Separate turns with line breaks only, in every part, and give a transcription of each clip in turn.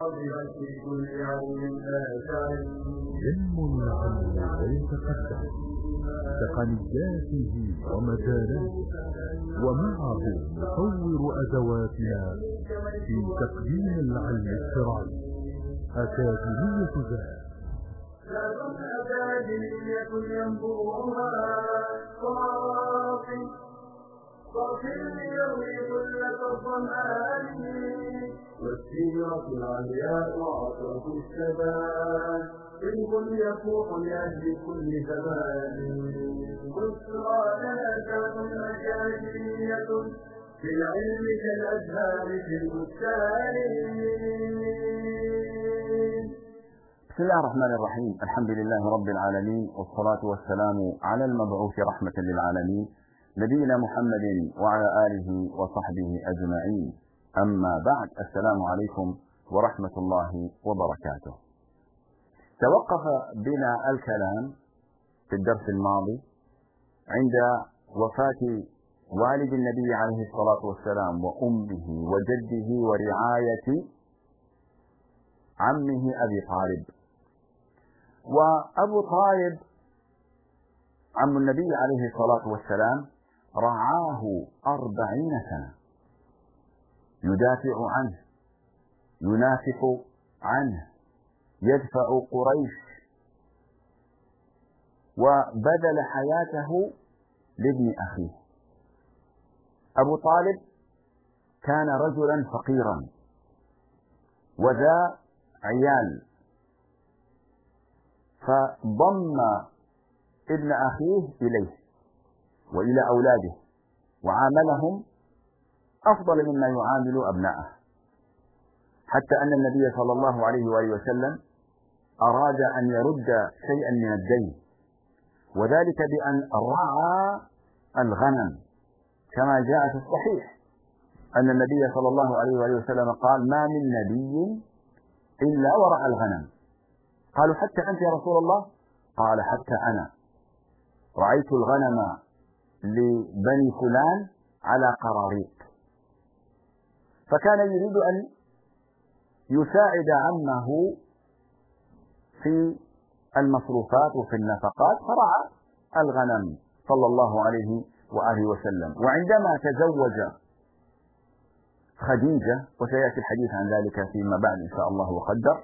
ينمو العلم ويتقدم تقنياته ومجالاته، ومعه مطور أدواتنا في تقديم العلم الشرعي. أكاديمية ذهب
أكاديمية ينبوعها صافي ليروي كل الظمآن، والسيرة العلياء وعطرة الشباب علم يفوح لأهل كل زمان. بشرى لنا أكاديمية في العلم كالأزهار في البستان.
بسم الله الرحمن الرحيم. الحمد لله رب العالمين، والصلاة والسلام على المبعوث رحمة للعالمين نبينا محمد وعلى آله وصحبه أجمعين. أما بعد، السلام عليكم ورحمة الله وبركاته. توقف بنا الكلام في الدرس الماضي عند وفاة والد النبي عليه الصلاة والسلام وأمه وجده ورعاية عمه أبي طالب. وأبو طالب عم النبي عليه الصلاة والسلام رعاه 40 سنة، يدافع عنه، ينافق عنه، يدفع قريش، وبذل حياته لابن أخيه. أبو طالب كان رجلا فقيرا وذا عيال، فضم ابن أخيه إليه وإلى أولاده، وعاملهم أفضل مما يعامل أبنائه، حتى أن النبي صلى الله عليه وآله وسلم أراد أن يرد شيئا من الدين، وذلك بأن رعى الغنم، كما جاء في الصحيح أن النبي صلى الله عليه وآله وسلم قال: ما من نبي إلا ورعى الغنم. قالوا: حتى أنت يا رسول الله؟ قال: حتى أنا رعيت الغنم لبني فلان على قراريط. فكان يريد أن يساعد عمه في المصروفات وفي النفقات، فرعى الغنم صلى الله عليه وآله وسلم. وعندما تزوج خديجة، وسيأتي الحديث عن ذلك فيما بعد إن شاء الله وقدر،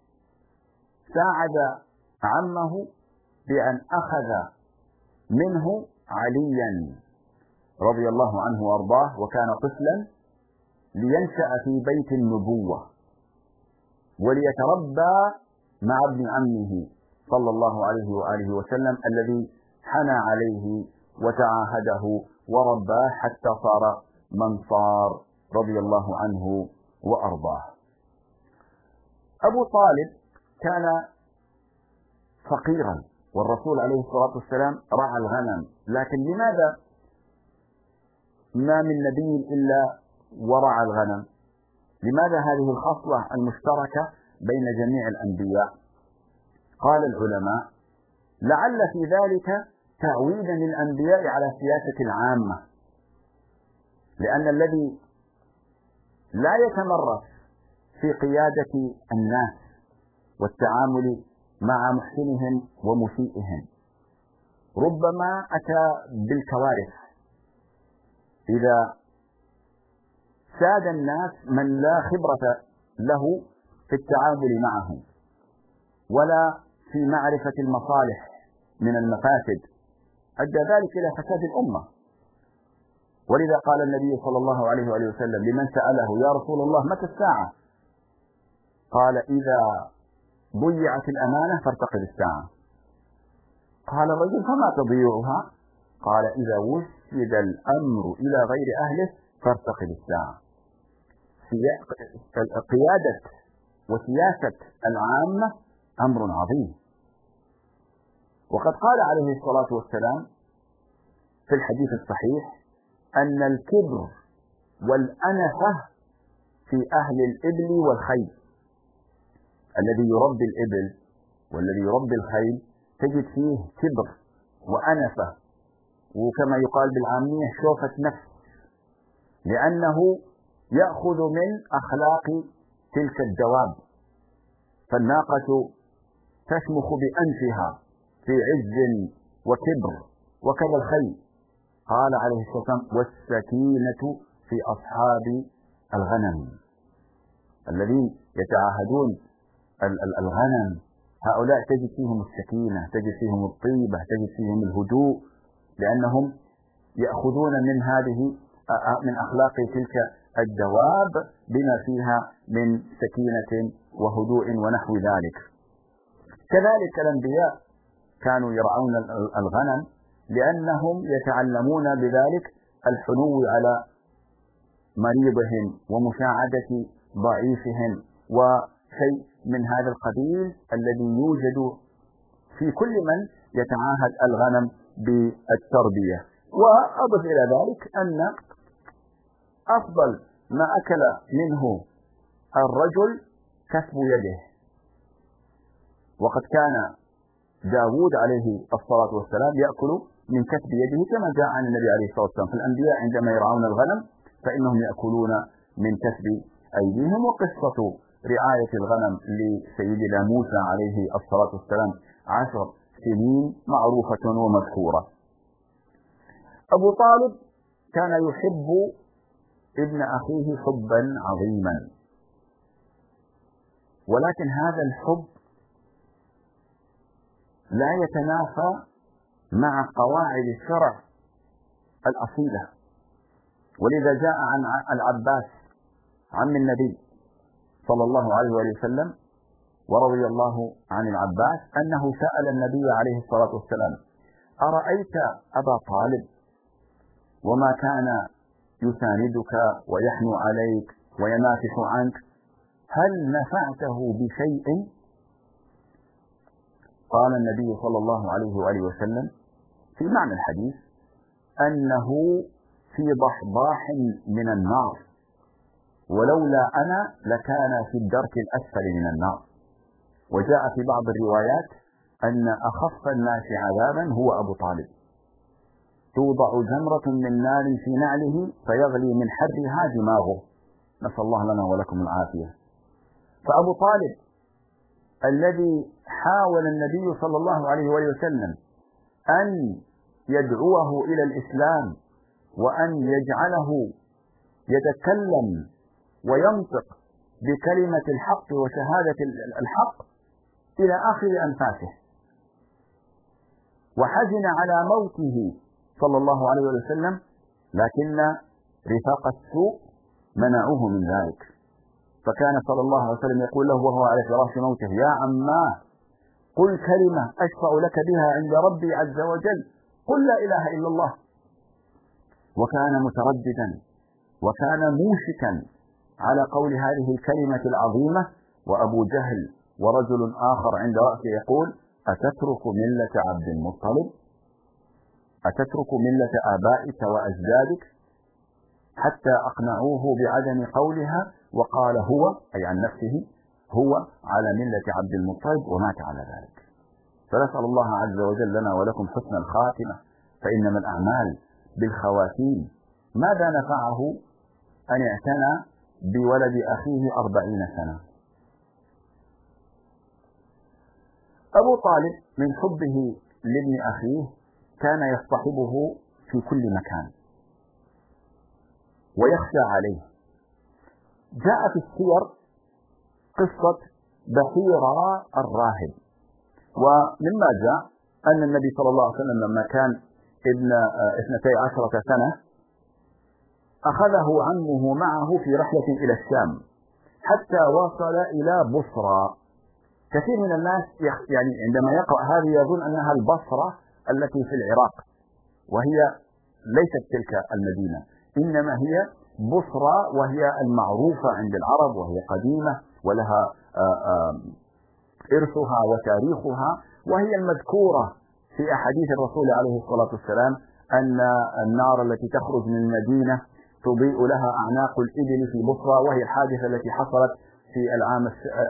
ساعد عمه بأن أخذ منه عليا رضي الله عنه وارضاه، وكان طفلا لينشأ في بيت النبوة وليتربى مع ابن عمه صلى الله عليه وآله وسلم الذي حنى عليه وتعاهده ورباه حتى صار من صار رضي الله عنه وأرضاه. أبو طالب كان فقيرا، والرسول عليه الصلاة والسلام رعى الغنم، لكن لماذا ما من نبي إلا ورعى الغنم؟ لماذا هذه الخصلة المشتركة بين جميع الأنبياء؟ قال العلماء: لعل في ذلك تعويدا للأنبياء على السياسة العامة، لأن الذي لا يتمرس في قيادة الناس والتعامل مع محسنهم ومسيئهم ربما أتى بالكوارث إذا ساد الناس من لا خبرة له في التعامل معهم ولا في معرفة المصالح من المفاسد، أدى ذلك إلى فساد الأمة. ولذا قال النبي صلى الله عليه وآله وسلم لمن سأله: يا رسول الله متى الساعة؟ قال: إذا ضيعت الأمانة فارتقب الساعة. قال الرجل: فما تضيعها؟ قال: إذا وسد الأمر إلى غير أهله فارتقب الساعة. قيادة وسياسة العامة أمر عظيم. وقد قال عليه الصلاة والسلام في الحديث الصحيح أن الكبر والأنفة في أهل الإبل والخيل. الذي يربي الإبل والذي يربي الخيل تجد فيه كبر وأنفة، وكما يقال بالعامية شوفة نفس، لأنه يأخذ من أخلاق تلك الدواب، فالناقة تشمخ بأنفها في عز وكبر، وكذا الخيل. قال عليه الصلاة والسلام: والسكينة في أصحاب الغنم الذين يتعاهدون الغنم، هؤلاء تجد فيهم السكينة، تجد فيهم الطيبة، تجد فيهم الهدوء، لأنهم يأخذون من أخلاق تلك الدواب بما فيها من سكينة وهدوء ونحو ذلك. كذلك الأنبياء كانوا يرعون الغنم لأنهم يتعلمون بذلك الحنو على مريضهم ومساعدة ضعيفهم، وشيء من هذا القبيل الذي يوجد في كل من يتعاهد الغنم بالتربية. وأضف إلى ذلك أن أفضل ما أكل منه الرجل كسب يده، وقد كان داود عليه الصلاة والسلام يأكل من كسب يده كما جاء عن النبي عليه الصلاة والسلام. فالأنبياء عندما يرعون الغنم فإنهم يأكلون من كسب أيديهم. وقصة رعاية الغنم لسيدنا موسى عليه الصلاة والسلام 10 سنين معروفة ومذكورة. أبو طالب كان يحب ابن أخيه حبا عظيما، ولكن هذا الحب لا يتنافى مع قواعد الشرع الأصيلة. ولذا جاء عن العباس عم النبي صلى الله عليه وسلم ورضي الله عن العباس أنه سأل النبي عليه الصلاة والسلام: أرأيت أبا طالب وما كان يساندك ويحنو عليك وينافح عنك، هل نفعته بشيء؟ قال النبي صلى الله عليه وآله وسلم في معنى الحديث أنه في ضحضاح من النار، ولولا أنا لكان في الدرك الأسفل من النار. وجاء في بعض الروايات أن أخف الناس عذابا هو أبو طالب، توضع جمرة من نار في نعله فيغلي من حرها دماغه، نسأل الله لنا ولكم العافية. فأبو طالب الذي حاول النبي صلى الله عليه وسلم أن يدعوه إلى الإسلام وأن يجعله يتكلم وينطق بكلمة الحق وشهادة الحق إلى آخر أنفاسه، وحزن على موته صلى الله عليه وسلم، لكن رفاق السوء منعوه من ذلك. فكان صلى الله عليه وسلم يقول له وهو على فراش موته: يا عماه، قل كلمة أشفع لك بها عند ربي عز وجل، قل لا إله إلا الله. وكان مترددا وكان موشكا على قول هذه الكلمة العظيمة، وأبو جهل ورجل آخر عند رأسه يقول: أتترك ملة عبد المطلب؟ أتترك ملة آبائك وأجدادك؟ حتى أقنعوه بعدم قولها، وقال هو أي عن نفسه هو على ملة عبد المطلب ومات على ذلك. فنسأل الله عز وجل لنا ولكم حسن الخاتمة، فإنما الأعمال بالخواتيم. ماذا نفعه أن اعتنى بولد أخيه 40 سنة؟ أبو طالب من حبه لابن أخيه كان يصطحبه في كل مكان ويخشى عليه. جاء في السير قصة بحيرة الراهب، ومما جاء أن النبي صلى الله عليه وسلم لما كان ابن 12 سنة أخذه عمه معه في رحلة إلى الشام حتى وصل إلى بصرى. كثير من الناس يعني عندما يقرأ هذه يظن أنها البصرة التي في العراق، وهي ليست تلك المدينة، إنما هي بصرى، وهي المعروفة عند العرب، وهي قديمة ولها إرثها وتاريخها، وهي المذكورة في أحاديث الرسول عليه الصلاة والسلام أن النار التي تخرج من المدينة تضيء لها أعناق الإبل في بصرى، وهي الحادثة التي حصلت في العام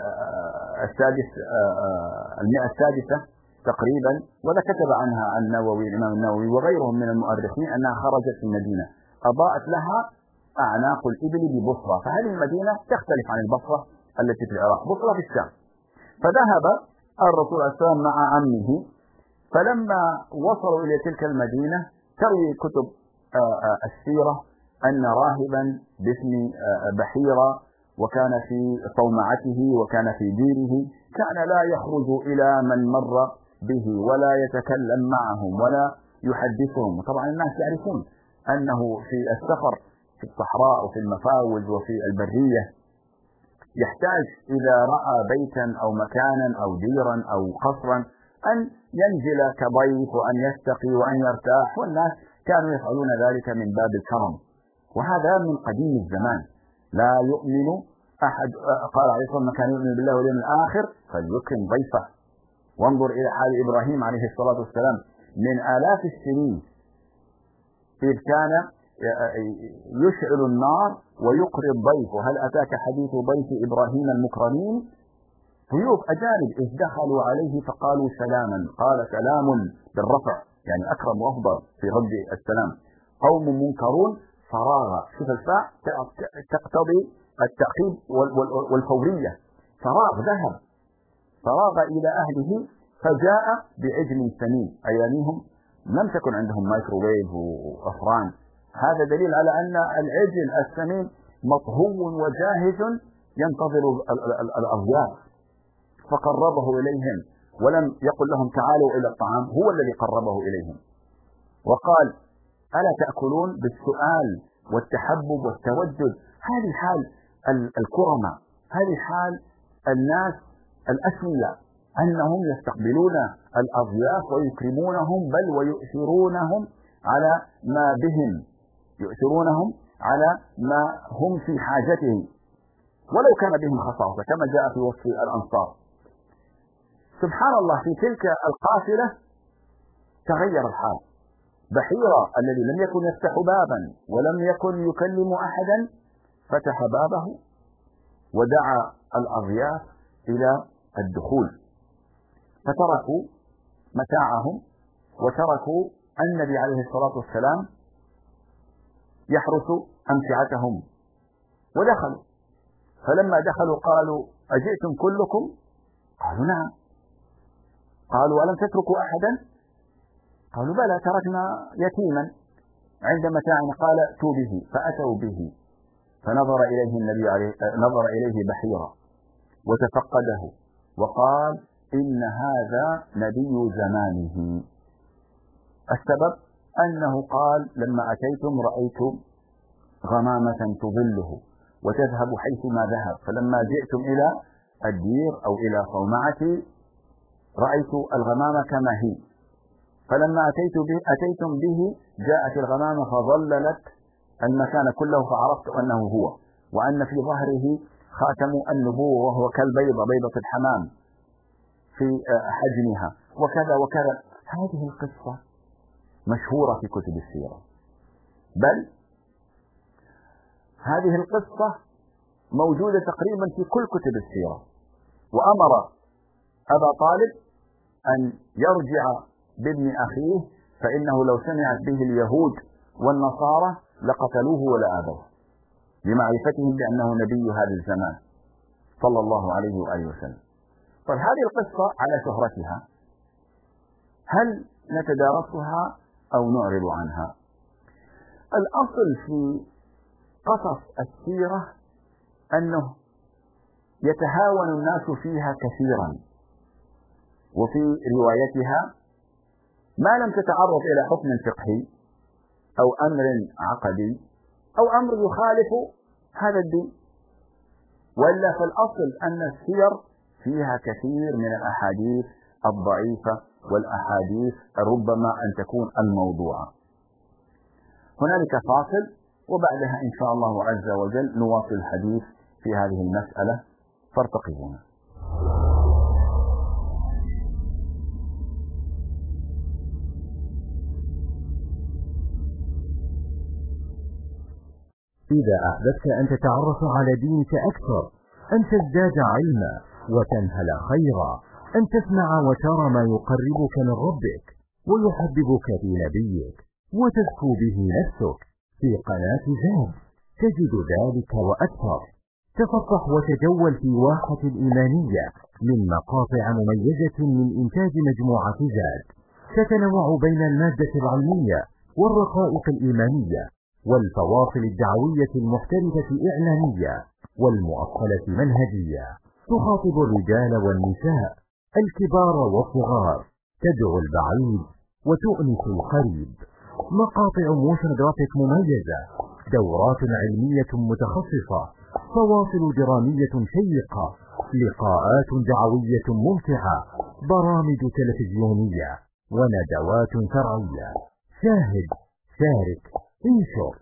المئة السادسة تقريبا، وذا كتب عنها النووي الإمام النووي وغيرهم من المؤرخين أنها خرجت في المدينة أضاءت لها أعناق الإبل ببصرى. فهذه المدينة تختلف عن البصرة التي في العراق، بصرة في الشام. فذهب الرسول عليه السلام مع عمه، فلما وصلوا إلى تلك المدينة تروي كتب السيرة أن راهبا باسم بحيرة، وكان في صومعته وكان في ديره، كان لا يخرج إلى من مر به ولا يتكلم معهم ولا يحدثهم. وطبعا الناس يعرفون أنه في السفر في الصحراء وفي المفاوز وفي البرية يحتاج إذا رأى بيتا أو مكانا أو ديرا أو قصرا أن ينزل كضيف وأن يستقي وأن يرتاح، والناس كانوا يفعلون ذلك من باب الكرم، وهذا من قديم الزمان. لا يؤمن أحد، قال عليه الصلاة والسلام: من كان يؤمن بالله واليوم الآخر فليكرم ضيفه. وانظر إلى حال إبراهيم عليه الصلاة والسلام من آلاف السنين، إذ كان يشعل النار ويقري الضيف. وهل أتاك حديث ضيف إبراهيم المكرمين؟ ضيوف أجانب إذ دخلوا عليه فقالوا سلاما، قال سلام بالرفع، يعني أكرم وأفضل في رد السلام. قوم منكرون فراغ، شوف الفاء تقتضي التأكيد والفورية. فراغ، ذهب، فراغ إلى أهله فجاء بعجل سمين. أيامهم لم تكن عندهم مايكروويف وأفران، هذا دليل على أن العجل السمين مطهو وجاهز ينتظر الأضياف، فقربه إليهم ولم يقل لهم تعالوا إلى الطعام، هو الذي قربه إليهم وقال: ألا تأكلون؟ بالسؤال والتحبب والتودد. هذه حال الكرماء، هذه حال الناس الأسوياء، أنهم يستقبلون الأضياف ويكرمونهم، بل ويؤثرونهم على ما بهم، يؤثرونهم على ما هم في حاجته ولو كان بهم خصاصة، كما جاء في وصف الأنصار. سبحان الله، في تلك القافلة تغير الحال. بحيرة الذي لم يكن يفتح بابا ولم يكن يكلم أحدا فتح بابه ودعا الأضياف إلى الدخول، فتركوا متاعهم وتركوا النبي عليه الصلاة والسلام يحرس أمتعتهم ودخلوا. فلما دخلوا قالوا: أجئتم كلكم؟ قالوا: نعم. قالوا: ألم تتركوا أحدا؟ قالوا: بلى، تركنا يتيما عند متاعنا. قال: ائتوا به. فأتوا به، فنظر إليه النبي نظر إليه بحيرة وتفقده وقال: إن هذا نبي زمانه. السبب أنه قال: لما أتيتم رأيت غمامة تظله وتذهب حيثما ذهب، فلما جئتم إلى الدير أو إلى صومعتي رأيت الغمامة كما هي، فلما أتيتم به جاءت الغمامة فظللت المكان كله، فعرفت أنه هو، وأن في ظهره خاتم النبوة وهو كالبيضة، بيضة الحمام في حجمها، وكذا وكذا. هذه القصة مشهورة في كتب السيرة، بل هذه القصة موجودة تقريبا في كل كتب السيرة. وأمر أبا طالب أن يرجع بابن أخيه، فإنه لو سمعت به اليهود والنصارى لقتلوه ولآذوه، لمعرفتهم بأنه نبي هذا الزمان صلى الله عليه وآله وسلم. طيب، هذه القصة على شهرتها هل نتدارسها أو نعرض عنها؟ الأصل في قصص السيرة أنه يتهاون الناس فيها كثيرا، وفي روايتها ما لم تتعرض إلى حكم فقهي أو أمر عقدي أو أمر يخالف هذا الدين، وإلا فالأصل أن السير فيها كثير من الأحاديث الضعيفة والأحاديث ربما أن تكون الموضوعة. هنالك فاصل، وبعدها إن شاء الله عز وجل نواصل الحديث في هذه المسألة، فارتقبونا.
إذا أحببت أن تتعرف على دينك أكثر، أن تزداد علما وتنهل خيرا، أن تسمع وترى ما يقربك من ربك ويحببك في نبيك وتزكو به نفسك، في قناة زاد تجد ذلك وأكثر. تصفح وتجول في واحة الإيمانية من مقاطع مميزة من إنتاج مجموعة زاد، تتنوع بين المادة العلمية والرقائق الإيمانية والفواصل الدعوية المحترفة الإعلامية والمؤصلة منهجية، تخاطب الرجال والنساء، الكبار والصغار، تدعو البعيد وتؤنس القريب. مقاطع موشن جرافيك مميزة، دورات علمية متخصصة، فواصل درامية شيقة، لقاءات دعوية ممتعة، برامج تلفزيونية وندوات شرعية. شاهد، شارك، انشر.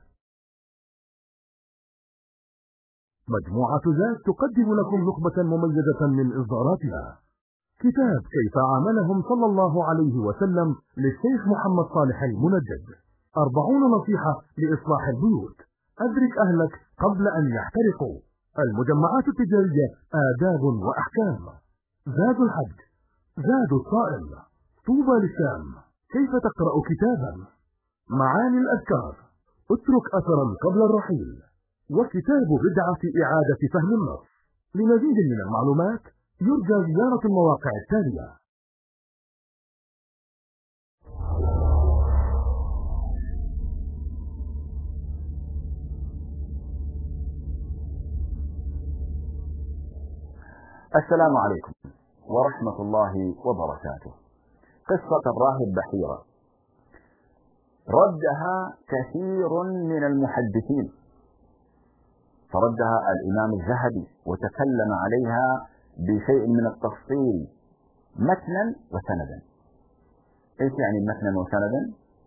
مجموعة زاد تقدم لكم نخبة مميزة من إصداراتها. كتاب كيف عاملهم صلى الله عليه وسلم للشيخ محمد صالح المنجد، 40 نصيحة لإصلاح البيوت، أدرك أهلك قبل أن يحترقوا، المجمعات التجارية آداب وأحكام، زاد الحج، زاد الصائم، طوبى للشام، كيف تقرأ كتابا، معاني الأذكار، اترك أثرا قبل الرحيل، وكتاب بدعة إعادة فهم النص. لمزيد من المعلومات يرجى زيارة المواقع التالية.
السلام عليكم ورحمة الله وبركاته. قصة الراهب بحيرة ردها كثير من المحدثين، فردها الإمام الذهبي وتكلم عليها بشيء من التفصيل متنا وسندا. ايش يعني متنا وسندا؟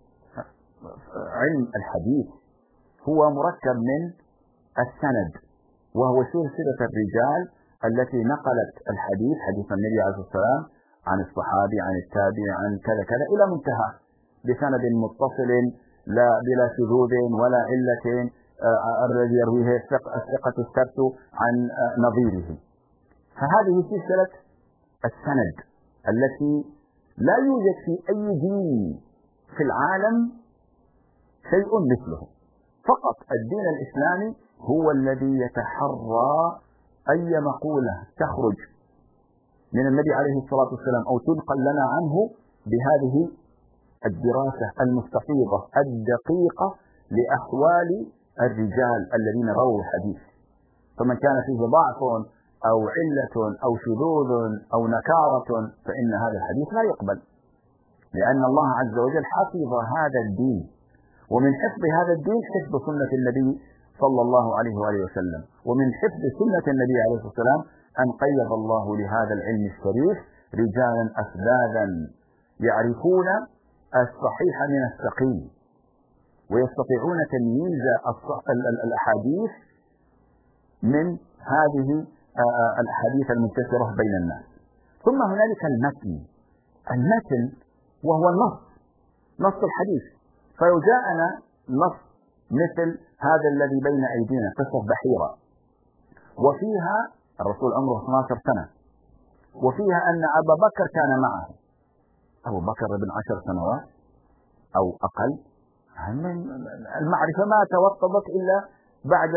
علم الحديث هو مركب من السند، وهو سلسلة الرجال التي نقلت الحديث، حديث النبي عليه الصلاة والسلام، عن الصحابي عن التابع عن كذا كذا إلى منتهى بسند متصل لا بلا شذوذ ولا علة، الذي يرويه الثقة الثبت عن نظيره. فهذه سلسلة السند التي لا يوجد في أي دين في العالم شيء مثله، فقط الدين الإسلامي هو الذي يتحرى أي مقولة تخرج من النبي عليه الصلاة والسلام أو تنقل لنا عنه بهذه الدراسة المستفيضة الدقيقة لأحوال الرجال الذين رووا الحديث. فمن كان فيه ضعف أو علة أو شذوذ أو نكارة فإن هذا الحديث لا يقبل، لأن الله عز وجل حفظ هذا الدين، ومن حفظ هذا الدين حفظ سنة النبي صلى الله عليه وآله وسلم، ومن حفظ سنة النبي عليه الصلاة والسلام أن قيض الله لهذا العلم الشريف رجالا أفذاذا يعرفون الصحيح من السقيم ويستطيعون تمييز الأحاديث من هذه الأحاديث المنتشرة بين الناس. ثم هنالك المتن وهو نص الحديث. فلو جاءنا نص مثل هذا الذي بين أيدينا، قصة بحيرة، وفيها الرسول عمره 12 سنة، وفيها أن أبا بكر كان معه، أبو بكر ابن 10 سنوات أو أقل، المعرفة ما توطدت إلا بعد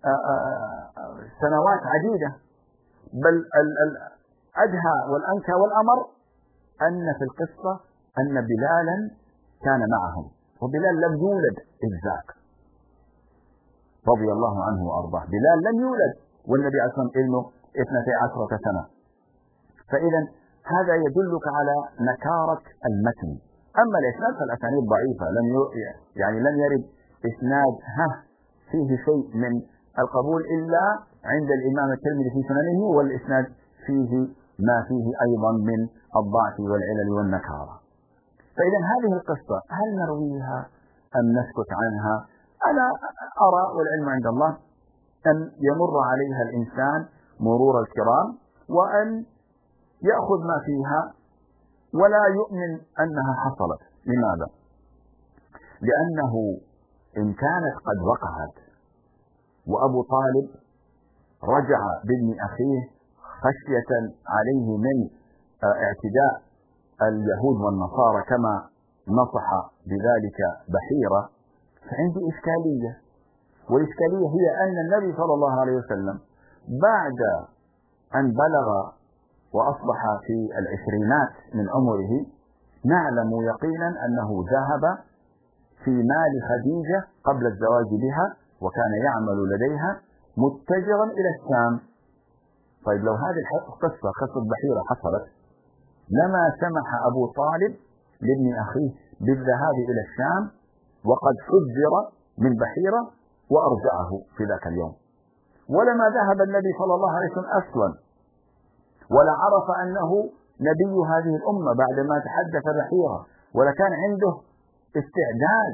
سنوات عديدة، بل الأدهى والأنكى والأمر أن في القصة أن بلالا كان معهم، وبلال لم يولد إذ ذاك رضي الله عنه وأرضاه. بلال لم يولد والنبي عليه الصلاة والسلام ابنه 12 سنة. فإذا هذا يدلك على نكارة المتن. أما الإسناد فالأسانيد ضعيفة، لم يرد إسناد فيه شيء من القبول إلا عند الإمام الترمذي في سننه، والإسناد فيه ما فيه أيضا من الضعف والعلل والنكارة. فإذا هذه القصة هل نرويها أم نسكت عنها؟ أنا أرى والعلم عند الله أن يمر عليها الإنسان مرور الكرام، وأن يأخذ ما فيها ولا يؤمن أنها حصلت. لماذا؟ لأنه إن كانت قد وقعت وأبو طالب رجع بابن أخيه خشية عليه من اعتداء اليهود والنصارى كما نصح بذلك بحيرة، فعندي إشكالية، والإشكالية هي أن النبي صلى الله عليه وسلم بعد أن بلغ وأصبح في العشرينات من عمره نعلم يقينا أنه ذهب في مال خديجة قبل الزواج بها، وكان يعمل لديها متجرا إلى الشام. طيب لو هذه القصة قصة بحيرة حصلت لما سمح أبو طالب لابن أخيه بالذهاب إلى الشام وقد حذر من بحيرة وأرجعه في ذاك اليوم، ولما ذهب النبي صلى الله عليه وسلم أصلا ولا عرف أنه نبي هذه الأمة بعدما تحدث بحيرة، ولا كان عنده استعداد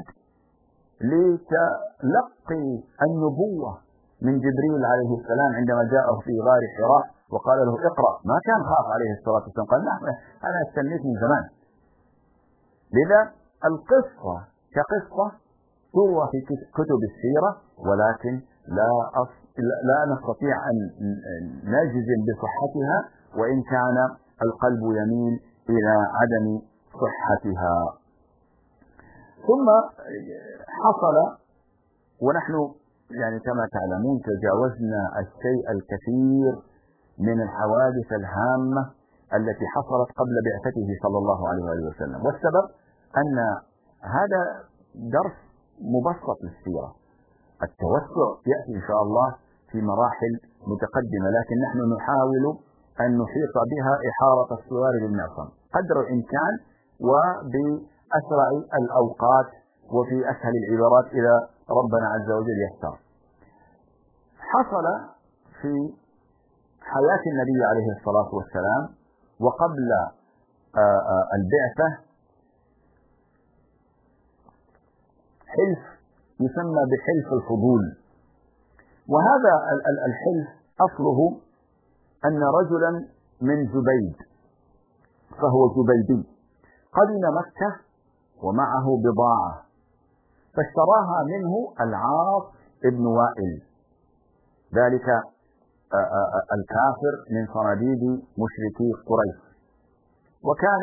لتلقي النبوة من جبريل عليه السلام عندما جاءه في غار حراء وقال له اقرأ. ما كان خاف عليه الصلاة والسلام، قال نعم أنا استنيت من زمان. لذا القصة كقصة تروى في كتب السيرة، ولكن لا نستطيع أن نجزم بصحتها، وإن كان القلب يميل إلى عدم صحتها. ثم حصل، ونحن يعني كما تعلمون تجاوزنا الشيء الكثير من الحوادث الهامة التي حصلت قبل بعثته صلى الله عليه وسلم، والسبب أن هذا درس مبسط للسيرة. التوسع يأتي إن شاء الله في مراحل متقدمة، لكن نحن نحاول أن نحيط بها إحارة الصغار للمعصم قدر الإمكان وبأسرع الأوقات وفي أسهل العبارات إلى ربنا عز وجل يختار. حصل في حياة النبي عليه الصلاة والسلام وقبل البعثة حلف يسمى بحلف الفضول، وهذا الحلف أصله أن رجلا من زبيد، فهو زبيدي، قدم مكة ومعه بضاعة فاشتراها منه العاص ابن وائل، ذلك الكافر من صناديد مشركي قريش، وكان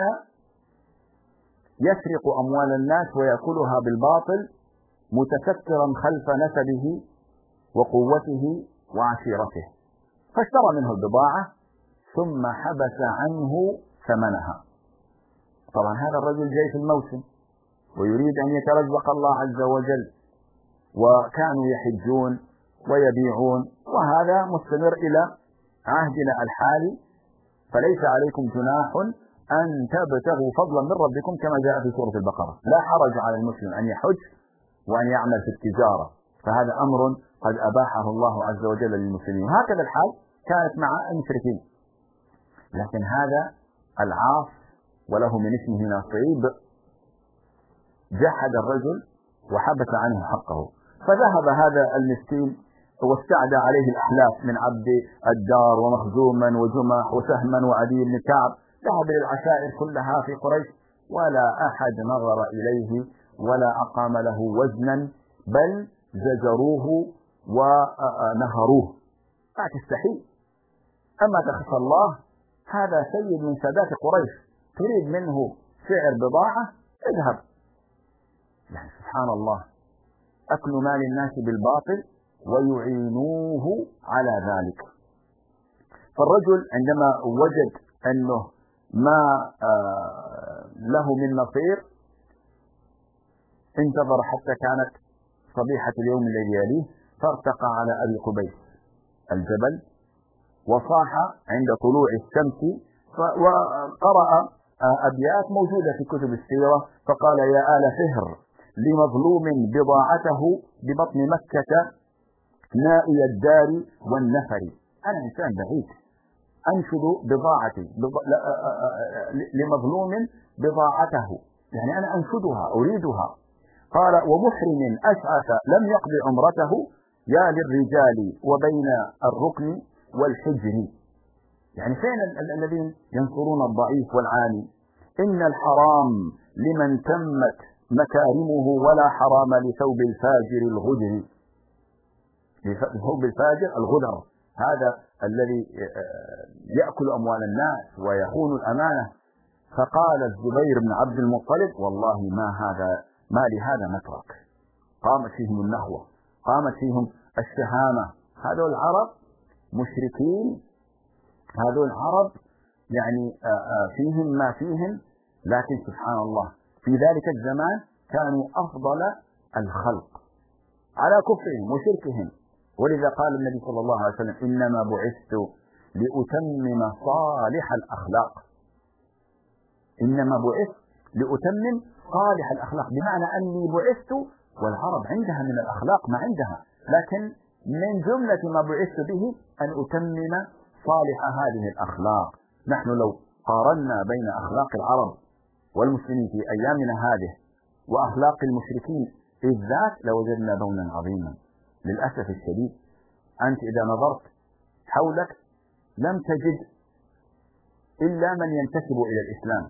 يسرق أموال الناس ويأكلها بالباطل متسترا خلف نسبه وقوته وعشيرته، فاشترى منه البضاعة ثم حبس عنه ثمنها. طبعا هذا الرجل جاي في الموسم ويريد أن يترزق الله عز وجل، وكانوا يحجون ويبيعون، وهذا مستمر إلى عهدنا الحالي، فليس عليكم جناح أن تبتغوا فضلا من ربكم كما جاء في سورة البقرة. لا حرج على المسلم أن يحج وأن يعمل في التجارة، فهذا أمر قد أباحه الله عز وجل للمسلمين. هكذا الحال كانت مع المشركين، لكن هذا العاص وله من اسمه نصيب جحد الرجل وحبس عنه حقه، فذهب هذا المسكين واستعدى عليه الأحلاف من عبد الدار ومخزوما وجمح وسهما وعدي بن كعب، ذهب للعشائر كلها في قريش ولا أحد نظر إليه ولا أقام له وزنا، بل زجروه ونهروه. لا تستحي، أما تخشى الله، هذا سيد من سادات قريش تريد منه سعر بضاعة، اذهب. يعني سبحان الله، أكل مال الناس بالباطل ويعينوه على ذلك. فالرجل عندما وجد أنه ما له من نصير انتظر حتى كانت صبيحة اليوم الذي يليه، فارتقى على أبي قبيس الجبل وصاح عند طلوع الشمس، وقرأ أبيات موجودة في كتب السيرة، فقال: يا آل فهر لمظلوم بضاعته ببطن مكة نائي الدار والنفر. أنا إنسان بعيد أنشد بضاعتي لمظلوم بضاعته، يعني أنا أنشدها أريدها. قال: ومحرم أشعث لم يقضي عمرته يا للرجال وبين الركن والحجر. يعني فين الذين ينصرون الضعيف والعاني؟ إن الحرام لمن تمت مكارمه ولا حرام لثوب الفاجر الغدر. لثوب الفاجر الغدر، هذا الذي يأكل أموال الناس ويخون الأمانة. فقال الزبير بن عبد المطلب: والله ما لهذا نترك. قامت فيهم النخوة، قامت فيهم الشهامة. هذول العرب مشركين، هذول العرب يعني فيهم ما فيهم، لكن سبحان الله في ذلك الزمان كانوا أفضل الخلق على كفرهم وشركهم. ولذا قال النبي صلى الله عليه وسلم: إنما بعثت لأتمم صالح الأخلاق. إنما بعثت لأتمم صالح الأخلاق، بمعنى أني بعثت والعرب عندها من الأخلاق ما عندها، لكن من جملة ما بعثت به أن أتمم صالح هذه الأخلاق. نحن لو قارنا بين أخلاق العرب والمسلمين في أيامنا هذه وأخلاق المشركين إذ ذاك لوجدنا بونا عظيما. للأسف الشديد أنت إذا نظرت حولك لم تجد إلا من ينتسب إلى الإسلام،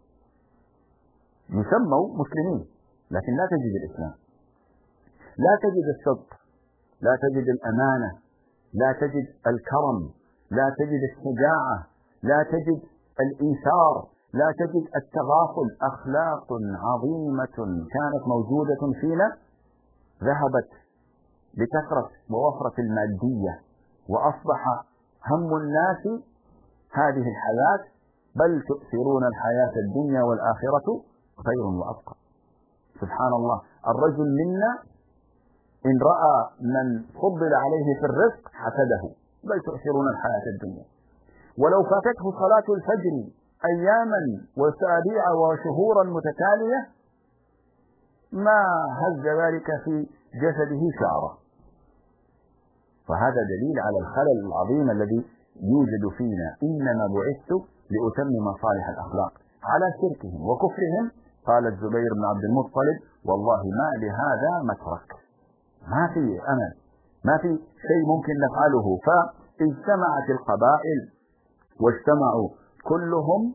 يسموا مسلمين لكن لا تجد الإسلام، لا تجد الصدق، لا تجد الأمانة، لا تجد الكرم، لا تجد الشجاعة، لا تجد الإيثار، لا تجد التغافل. أخلاق عظيمة كانت موجودة فينا ذهبت بكثرة ووفرة المادية، وأصبح هم الناس هذه الحياة، بل تؤثرون الحياة الدنيا والآخرة خير وأبقى. سبحان الله، الرجل منا إن رأى من فضل عليه في الرزق حسده، بل تؤثرون الحياة الدنيا. ولو فاتته صلاة الفجر أياما وأسابيع وشهورا متتالية ما هز ذلك في جسده شعرة. فهذا دليل على الخلل العظيم الذي يوجد فينا. إنما بعثت لأتمم صالح الأخلاق على شركهم وكفرهم. قال الزبير بن عبد المطلب: والله ما لهذا مترك، ما في أمل، ما في شيء ممكن نفعله. فاجتمعت القبائل واجتمعوا كلهم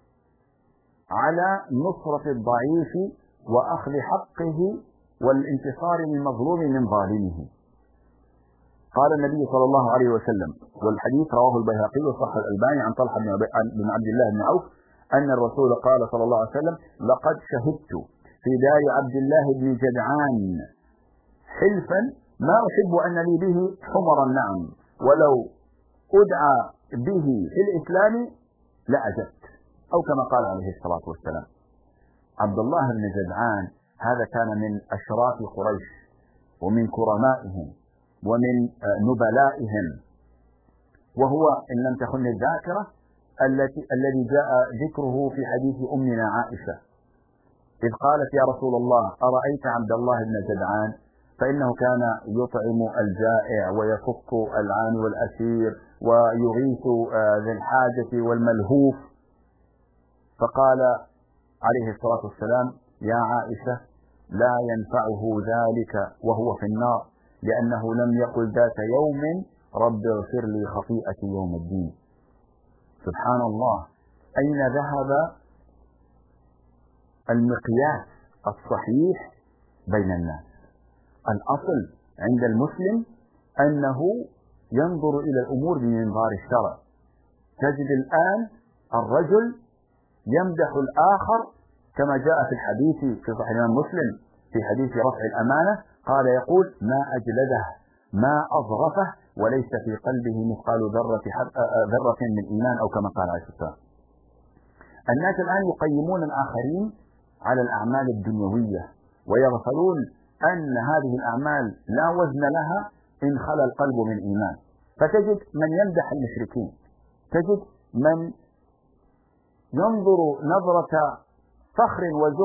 على نصرة الضعيف وأخذ حقه والانتصار للمظلوم من ظالمه. قال النبي صلى الله عليه وسلم، والحديث رواه البيهقي وصححه الألباني عن طلحة بن عبد الله بن عوف أن الرسول قال صلى الله عليه وسلم: لقد شهدت في دار عبد الله بن جدعان حلفا ما أحب أن لي به حمر النعم، ولو أدعى به في الإسلام لأجبت، أو كما قال عليه الصلاة والسلام. عبد الله بن جدعان هذا كان من أشراف قريش ومن كرمائهم ومن نبلائهم، وهو إن لم تخن الذاكرة الذي جاء ذكره في حديث أمنا عائشة إذ قالت: يا رسول الله أرأيت عبد الله بن جدعان فإنه كان يطعم الجائع ويفك العاني والأسير ويغيث ذي الحاجة والملهوف. فقال عليه الصلاة والسلام: يا عائشة لا ينفعه ذلك وهو في النار، لأنه لم يقل ذات يوم رب اغفر لي خطيئتي يوم الدين. سبحان الله، أين ذهب المقياس الصحيح بين الناس؟ الأصل عند المسلم أنه ينظر إلى الأمور بمنظار الشرع. تجد الآن الرجل يمدح الآخر كما جاء في الحديث في صحيح الإمام مسلم في حديث رفع الأمانة، قال يقول: ما أجلده ما أظرفه وليس في قلبه مثقال ذرة من إيمان، أو كما قال عليه الصلاة والسلام. الناس الآن يقيمون الآخرين على الأعمال الدنيوية ويغفلون أن هذه الأعمال لا وزن لها إن خلا القلب من إيمان. فتجد من يمدح المشركين، تجد من ينظر نظرة فخر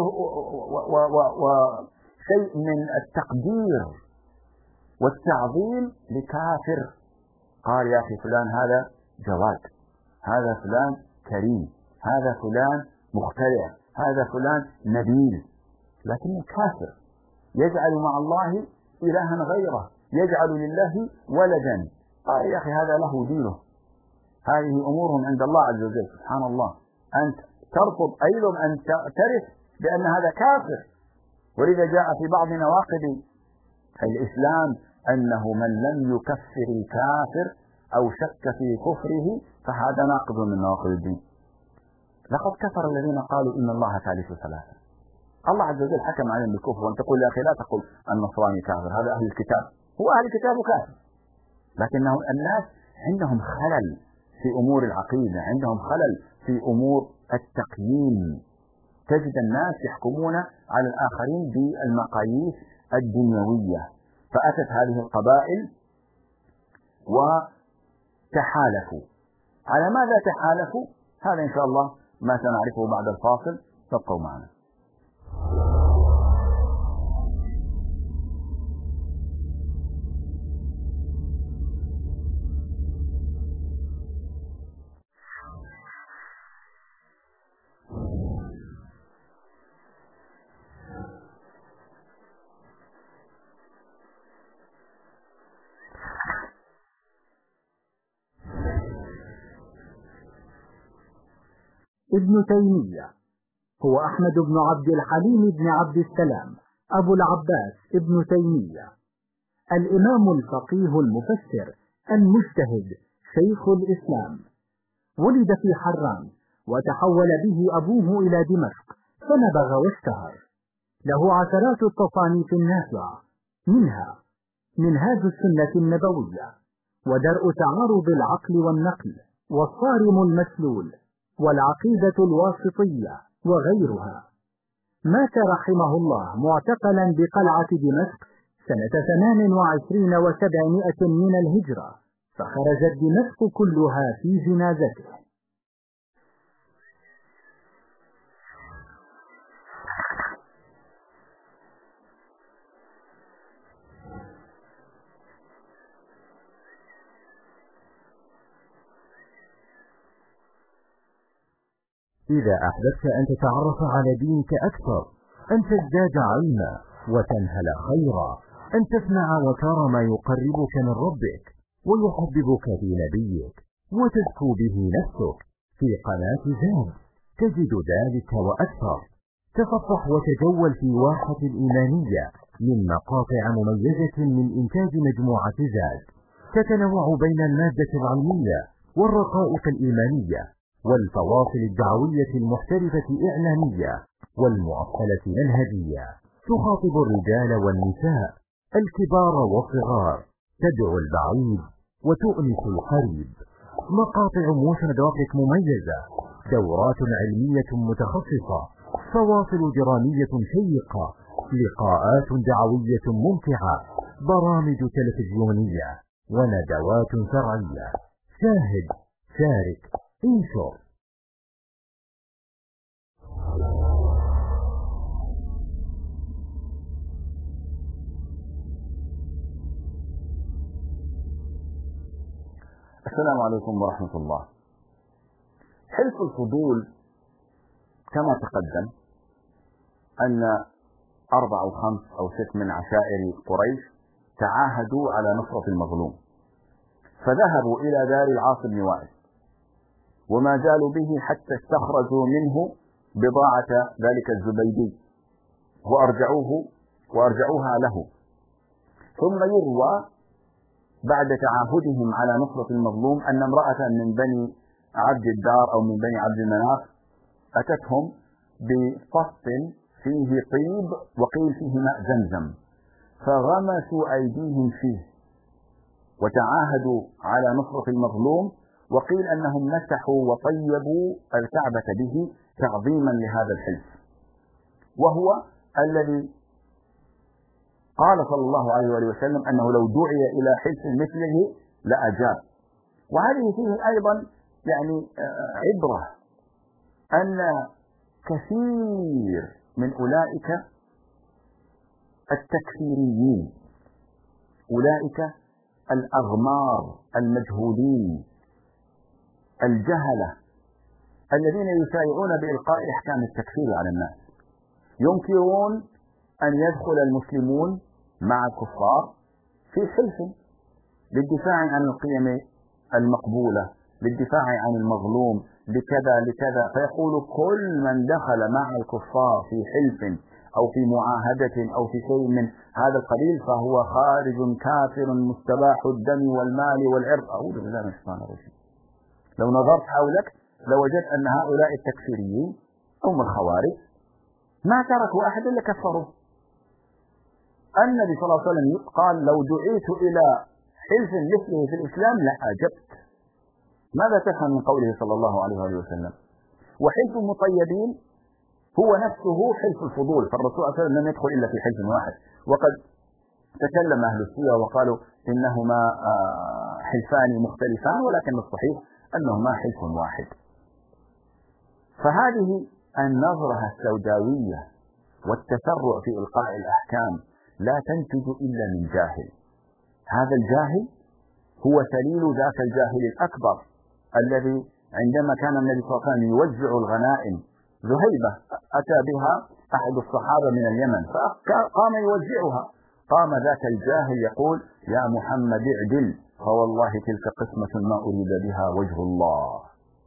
وشيء من التقدير والتعظيم لكافر. قال: يا أخي فلان هذا جواد، هذا فلان كريم، هذا فلان مخترع، هذا فلان نبيل. لكنه كافر يجعل مع الله إلها غيره، يجعل لله ولدا. قال: يا أخي هذا له دينه، هذه أمورهم عند الله عز وجل. سبحان الله، أنت ترفض أيضا أن تعترف بأن هذا كافر. ولذا جاء في بعض نواقض الإسلام أنه من لم يكفر الكافر أو شك في كفره فهذا ناقض من نواقض الدين. لقد كفر الذين قالوا إن الله ثالث ثلاثة. الله عز وجل حكم عليهم بالكفر. وأن تقول يا أخي لا تقول النصراني كافر، هذا أهل الكتاب، هو أهل الكتاب كافر، لكنه الناس عندهم خلل في أمور العقيدة، عندهم خلل في أمور التقييم. تجد الناس يحكمون على الآخرين بالمقاييس الدنيوية. فأتت هذه القبائل وتحالفوا. على ماذا تحالفوا؟ هذا إن شاء الله ما سنعرفه بعد الفاصل، فابقوا معنا.
ابن تيمية هو أحمد بن عبد الحليم بن عبد السلام أبو العباس ابن تيمية، الإمام الفقيه المفسر المجتهد شيخ الإسلام. ولد في حران وتحول به أبوه إلى دمشق فنبغ واشتهر. له عشرات التصانيف النافعة، منها منهاج السنة النبوية، ودرء تعارض العقل والنقل، والصارم المسلول، والعقيدة الواسطية، وغيرها. مات رحمه الله معتقلا بقلعة دمشق سنة 28 و700 من الهجرة، فخرجت دمشق كلها في جنازته.
إذا أحببت أن تتعرف على دينك أكثر، أن تزداد علما وتنهل خيرا، أن تسمع وترى ما يقربك من ربك ويحببك في نبيك وتزكو به نفسك، في قناة زاد تجد ذلك وأكثر. تصفح وتجول في واحة الإيمانية من مقاطع مميزة من إنتاج مجموعة زاد، تتنوع بين المادة العلمية والرقائق الإيمانية والفواصل الدعوية المحترفة إعلامية والمؤصلة منهجية. تخاطب الرجال والنساء، الكبار والصغار، تدعو البعيد وتؤنس القريب. مقاطع موشن جرافيك مميزة، دورات علمية متخصصة، فواصل درامية شيقة، لقاءات دعوية ممتعة، برامج تلفزيونية، وندوات شرعية. شاهد، شارك، انشر.
السلام عليكم ورحمة الله. حلف الفضول كما تقدم أن 4 أو 5 أو 6 من عشائر قريش تعاهدوا على نصرة المظلوم، فذهبوا إلى دار العاص بن وائل وما زالوا به حتى استخرجوا منه بضاعة ذلك الزبيدي وأرجعوها له. ثم يروى بعد تعاهدهم على نصرة المظلوم أن امرأة من بني عبد الدار أو من بني عبد المناف أتتهم بصف فيه طيب وقيل فيه ماء زمزم، فغمسوا أيديهم فيه وتعاهدوا على نصرة المظلوم، وقيل أنهم مسحوا وطيبوا الكعبة به تعظيما لهذا الحلف، وهو الذي قال صلى الله عليه وآله وسلم أنه لو دعي إلى حلف مثله لأجاب. وهذه فيه أيضا يعني عبرة أن كثير من أولئك التكفيريين، أولئك الأغمار المجهولين الجهلة الذين يسارعون بإلقاء أحكام التكفير على الناس، ينكرون أن يدخل المسلمون مع الكفار في حلف للدفاع عن القيم المقبولة، للدفاع عن المظلوم، لكذا، فيقول كل من دخل مع الكفار في حلف أو في معاهدة أو في شيء من هذا القبيل فهو خارج كافر مستباح الدم والمال والعرض. أعوذ بالله من الشيطان الرجيم. لو نظرت حولك لوجدت أن هؤلاء التكفيريين هم الخوارج ما تركوا أحد إلا كفروا. النبي صلى الله عليه وسلم قال لو دعيت إلى حلف مثله في الإسلام لأعجبت. ماذا تفهم من قوله صلى الله عليه وآله وسلم؟ وحلف المطيبين هو نفسه حلف الفضول، فالرسول صلى الله عليه وسلم لم يدخل إلا في حلف واحد. وقد تكلم أهل السيرة وقالوا إنهما حلفان مختلفان، ولكن الصحيح أنهما حلف واحد. فهذه النظرة السوداوية والتسرع في إلقاء الأحكام لا تنتج إلا من جاهل. هذا الجاهل هو سليل ذاك الجاهل الأكبر الذي عندما كان النبي صلى الله عليه وسلم يوزع الغنائم، ذهيبة أتى بها أحد الصحابة من اليمن فقام يوزعها، قام ذاك الجاهل يقول: يا محمد اعدل، فوالله تلك قسمة ما أريد بها وجه الله.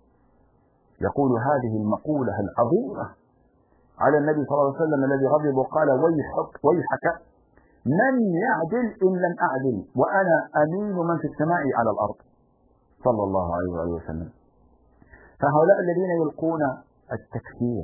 يقول هذه المقولة العظيمة على النبي صلى الله عليه وسلم الذي غضب وقال: ويحك من يعدل إن لم أعدل وأنا أمين من في السماء على الأرض، صلى الله عليه وآله وسلم. فهؤلاء الذين يلقون التكفير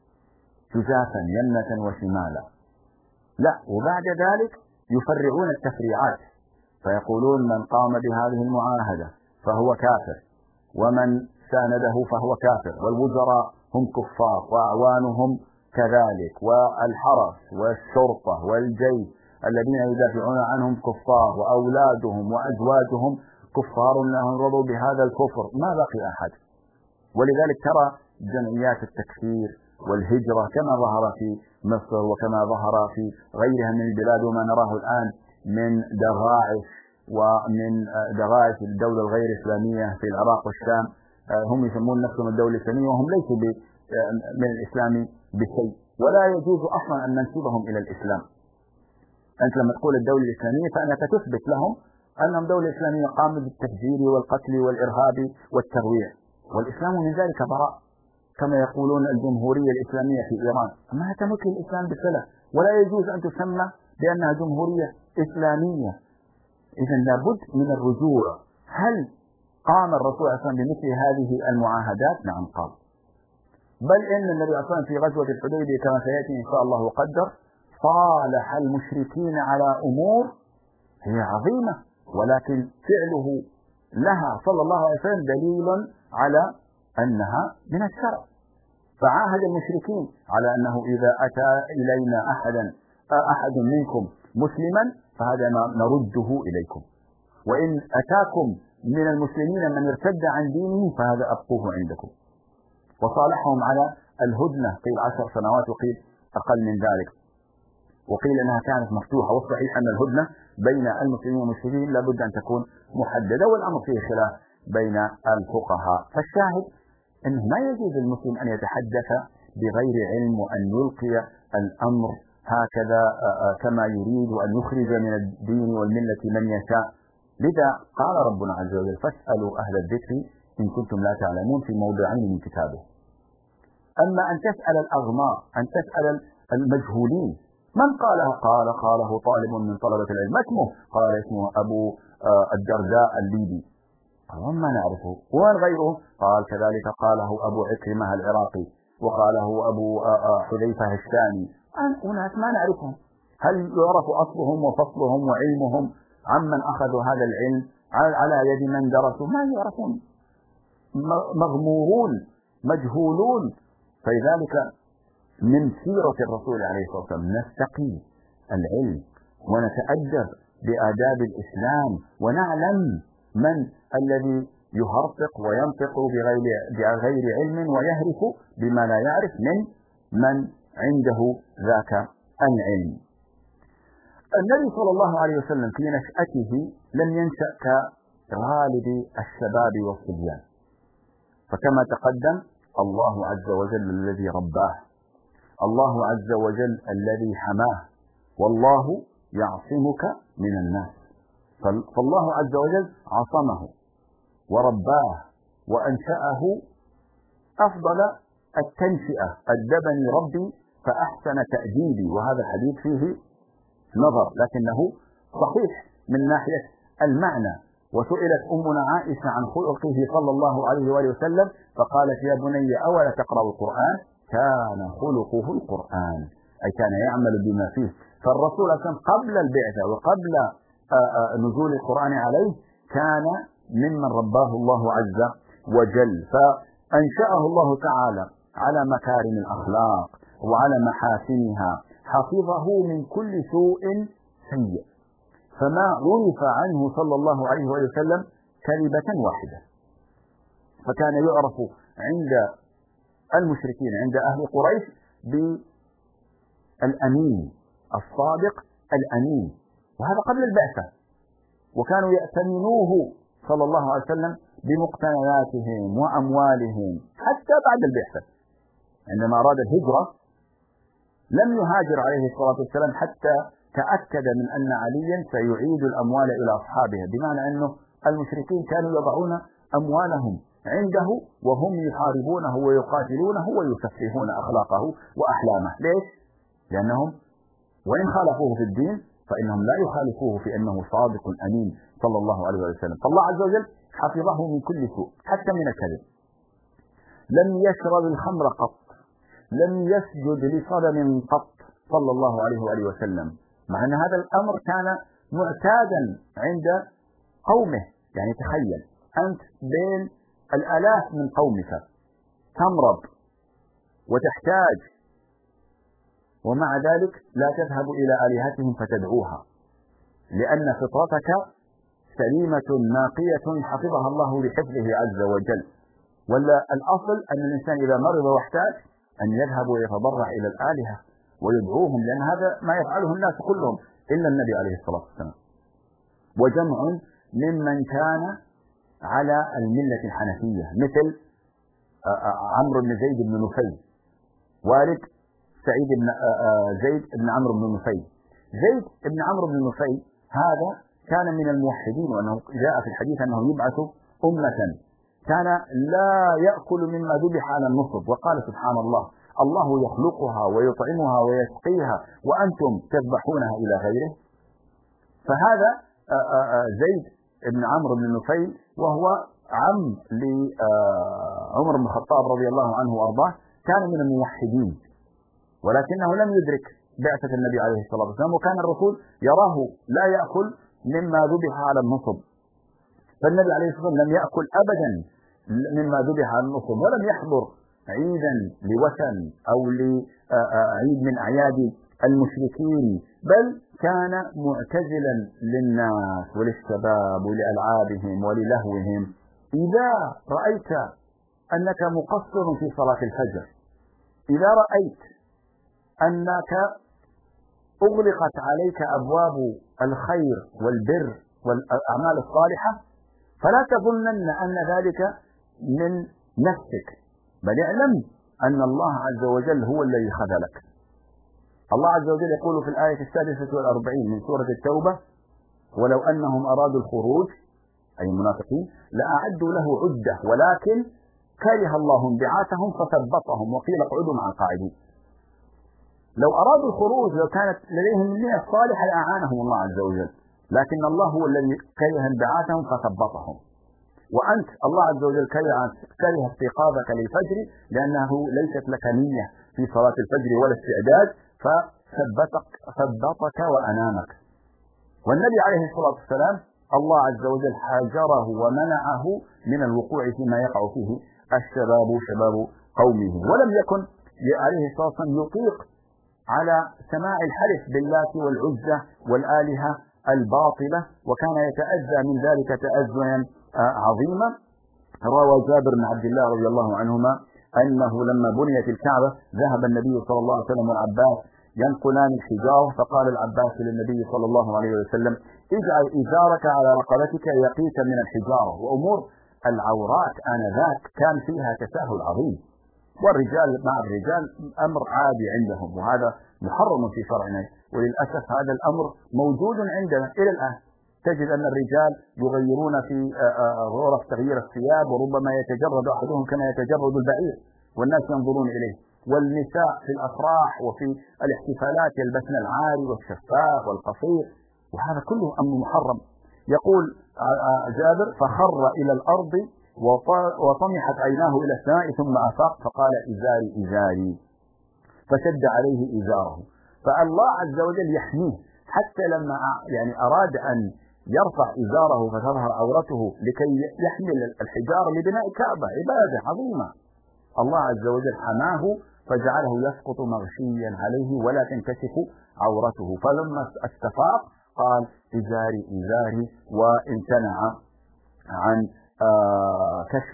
جزافا يمنة وشمالا، لا، وبعد ذلك يفرعون التفريعات فيقولون: من قام بهذه المعاهدة فهو كافر، ومن سانده فهو كافر، والوزراء هم كفار وأعوانهم كذلك، والحرس والشرطة والجيش الذين يدافعون عنهم كفار، وأولادهم وأزواجهم كفار لهم رضوا بهذا الكفر، ما بقي أحد. ولذلك ترى جمعيات التكفير والهجرة كما ظهر في مصر وكما ظهر في غيرها من البلاد، وما نراه الآن من دغائش ومن دغائش الدولة الغير إسلامية في العراق والشام، هم يسمون نفسهم الدولة الإسلامية وهم ليسوا من الإسلام بشيء، ولا يجوز أصلا أن ننسبهم إلى الإسلام. أنت لما تقول الدولة الإسلامية فأنك تثبت لهم أنهم دولة إسلامية قامت بالتفجير والقتل والإرهاب والترويع، والإسلام من ذلك براء، كما يقولون الجمهورية الإسلامية في إيران ما تمت الإسلام بصلة، ولا يجوز أن تسمى بأنها جمهورية إسلامية. إذا لابد من الرجوع. هل قام الرسول صلى الله عليه وسلم بمثل هذه المعاهدات؟ نعم قام، بل إن النبي صلى الله عليه وسلم في غزوة الحديبية كما سيأتي إن شاء الله وقدر صالح المشركين على أمور هي عظيمة، ولكن فعله لها صلى الله عليه وسلم دليل على أنها من الشرع. فعاهد المشركين على أنه إذا أتى إلينا أحد منكم مسلما فهذا نرده إليكم، وإن أتاكم من المسلمين من ارتد عن دينه فهذا أبقوه عندكم. وصالحهم على الهدنة قيل 10 سنوات وقيل أقل من ذلك، وقيل أنها كانت مفتوحة، والصحيح أن الهدنة بين المسلمين والمشركين لابد أن تكون محددة، والأمر فيه خلاف بين الفقهاء. فالشاهد أنه ما يجوز للمسلم أن يتحدث بغير علم وأن يلقي الأمر هكذا كما يريد، وأن يخرج من الدين والملة من يشاء. لذا قال ربنا عز وجل: فاسألوا أهل الذكر إن كنتم لا تعلمون، في موضعين من كتابه. أما أن تسأل الأغمار، أن تسأل المجهولين، من قاله؟ قاله طالب من طلبة العلم. ما اسمه؟ قال اسمه أبو الدرداء الليبي. قال ما نعرفه. ومن غيره؟ قال كذلك قاله أبو عكرمة العراقي، وقاله أبو حذيفة الشامي. أناس ما نعرفهم. هل يعرف أصلهم وفصلهم وعلمهم عمن أخذوا هذا العلم على يد من درسوا؟ ما يعرفون، مغمورون مجهولون. فلذلك من سيرة الرسول عليه الصلاة والسلام نستقي العلم ونتأدب بآداب الإسلام، ونعلم من الذي يهرطق وينطق بغير علم ويهرف بما لا يعرف من عنده ذاك العلم. النبي صلى الله عليه وسلم في نشأته لم ينشأ كغالب الشباب والصبيان، فكما تقدم الله عز وجل الذي رباه، الله عز وجل الذي حماه، والله يعصمك من الناس. فالله عز وجل عصمه ورباه وأنشأه أفضل التنشئة. أدبني ربي فأحسن تأديبي، وهذا الحديث فيه نظر لكنه صحيح من ناحية المعنى. وسئلت أمنا عائشة عن خلقه صلى الله عليه وآله وسلم فقالت: يا بني أولا تقرأ القرآن؟ كان خلقه القرآن، أي كان يعمل بما فيه. فالرسول قبل البعثة وقبل نزول القرآن عليه كان ممن رباه الله عز وجل، فأنشأه الله تعالى على مكارم الأخلاق وعلى محاسنها، حفظه من كل سوء سيء، فما عرف عنه صلى الله عليه وسلم كلمة واحدة. فكان يعرف عند المشركين عند أهل قريش بالأمين الصادق الأمين، وهذا قبل البعثة، وكانوا يأتمنوه صلى الله عليه وسلم بمقتنياتهم وأموالهم حتى بعد البعثة. عندما أراد الهجرة لم يهاجر عليه الصلاة والسلام حتى تأكد من أن عليا سيعيد الأموال إلى أصحابها، بمعنى أنه المشركين كانوا يضعون أموالهم عنده وهم يحاربونه ويقاتلونه ويسفهون أخلاقه وأحلامه. ليش؟ لأنهم وإن خالفوه في الدين فإنهم لا يخالفوه في أنه صادق أمين صلى الله عليه وسلم. فالله عز وجل حفظه من كل سوء حتى من الكذب. لم يشرب الخمر قط، لم يسجد لصنم قط صلى الله عليه وآله وسلم، مع أن هذا الأمر كان معتادا عند قومه. يعني تخيل أنت بين الآلاف من قومك تمرض وتحتاج، ومع ذلك لا تذهب إلى آلهتهم فتدعوها، لأن فطرتك سليمة ناقية حفظها الله بحفظه عز وجل. ولا الأصل أن الإنسان إذا مرض واحتاج أن يذهب ويتضرع إلى الآلهة ويدعوهم، لأن هذا ما يفعله الناس كلهم إلا النبي عليه الصلاة والسلام. وجمع ممن كان على الملة الحنفية مثل عمرو بن زيد بن نفيل والد سعيد بن زيد بن عمرو بن نفيل. زيد بن عمرو بن نفيل هذا كان من الموحدين، وأنه جاء في الحديث أنه يبعث أمة كان لا يأكل مما ذبح على النصب، وقال سبحان الله الله يخلقها ويطعمها ويسقيها وأنتم تذبحونها إلى غيره. فهذا زيد بن عمرو بن نفيل وهو عم لعمر بن الخطاب رضي الله عنه وأرضاه، كان من الموحدين، ولكنه لم يدرك بعثة النبي عليه الصلاة والسلام، وكان الرسول يراه لا يأكل مما ذبح على النصب. فالنبي عليه الصلاة والسلام لم يأكل أبدا مما ذبح على النصب، ولم يحضر عيدا لوثن أو لعيد من أعياد المشركين، بل كان معتزلا للناس وللشباب ولألعابهم وللهوهم. إذا رأيت أنك مقصر في صلاة الفجر، إذا رأيت أنك أغلقت عليك أبواب الخير والبر والأعمال الصالحة، فلا تظنن أن ذلك من نفسك، بل اعلم أن الله عز وجل هو الذي خذلك. الله عز وجل يقول في الآية 46 من سورة التوبة: ولو أنهم أرادوا الخروج أي المنافقين لأعدوا له عدة ولكن كره الله انبعاثهم فثبطهم وقيل اقعدوا مع القاعدين. لو أرادوا الخروج لو كانت لديهم النية الصالحة لأعانهم الله عز وجل، لكن الله هو الذي كره انبعاثهم فثبطهم. وأنت الله عز وجل كره استيقاظك للفجر لأنه ليست لك نية في صلاة الفجر ولا استعداد، فثبطك وأنامك. والنبي عليه الصلاة والسلام الله عز وجل حاجره ومنعه من الوقوع فيما يقع فيه الشباب شباب قومه، ولم يكن عليه الصلاة والسلام يطيق على سماع الحلف باللات والعزى والآلهة الباطلة، وكان يتأذى من ذلك تأذيا عظيما. روى جابر بن عبد الله رضي الله عنهما أنه لما بنيت الكعبة ذهب النبي صلى الله عليه وسلم والعباس ينقلان الحجارة، فقال العباس للنبي صلى الله عليه وسلم: اجعل إزارك على رقبتك يقيك من الحجارة. وأمور العورات آنذاك كان فيها تساهل عظيم، والرجال مع الرجال أمر عادي عندهم، وهذا محرم في شرعنا، وللأسف هذا الأمر موجود عندنا إلى الآن. تجد أن الرجال يغيرون في غرف تغيير الثياب، وربما يتجرد أحدهم كما يتجرد البعير والناس ينظرون إليه، والنساء في الأفراح وفي الاحتفالات يلبسن العاري والشفاف والقصير، وهذا كله أمر محرم. يقول جابر: فخر إلى الأرض وطمحت عيناه إلى السماء ثم أفاق فقال: إزاري إزاري، فشد عليه إزاره. فالله عز وجل يحميه حتى لما يعني أراد أن يرفع إزاره فتظهر عورته لكي يحمل الحجارة لبناء كعبة، عبادة عظيمة، الله عز وجل حماه فجعله يسقط مغشيا عليه ولا تنكشف عورته، فلما استفاق قال إزاري إزاري، وامتنع عن كشف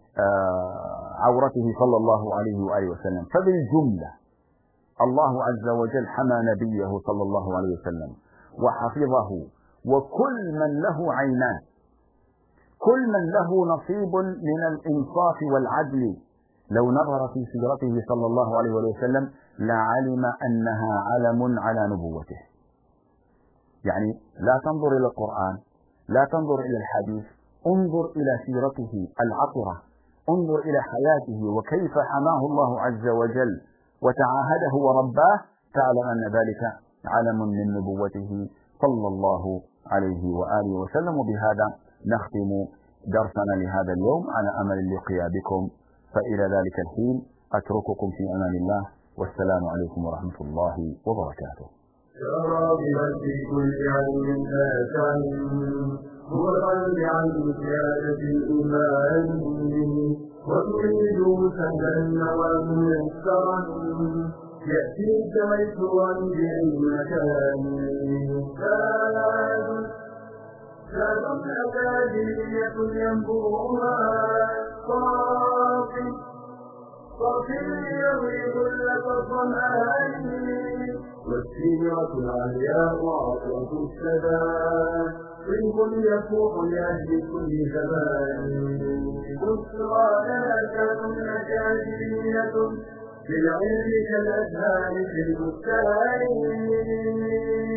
عورته صلى الله عليه وآله وسلم. فبالجملة الله عز وجل حمى نبيه صلى الله عليه وسلم وحفظه، وكل من له عينان، كل من له نصيب من الإنصاف والعدل لو نظر في سيرته صلى الله عليه وسلم لعلم أنها علم على نبوته. يعني لا تنظر إلى القرآن، لا تنظر إلى الحديث، انظر إلى سيرته العطرة، انظر إلى حياته وكيف حماه الله عز وجل وتعاهده ورباه، تعلم أن ذلك علم من نبوته صلى الله عليه وآله وسلم. وبهذا نختم درسنا لهذا اليوم على أمل اللقاء بكم، فإلى ذلك الحين أترككم في أمان الله، والسلام عليكم ورحمة الله وبركاته.
في كل علم نافع هو القلب عن زيادة الإيمان، وتريد سهلا وميسرا يأتيك ميسورا بأي مكان. زاد أكاديمية ينبوها صافي يروي كل الظمآن، والسيرة العلياء عطرة السبات صنف يفوح لأهل كل زمان. بشرى لنا أكاديمية بالعلم كالأزهار في البستان.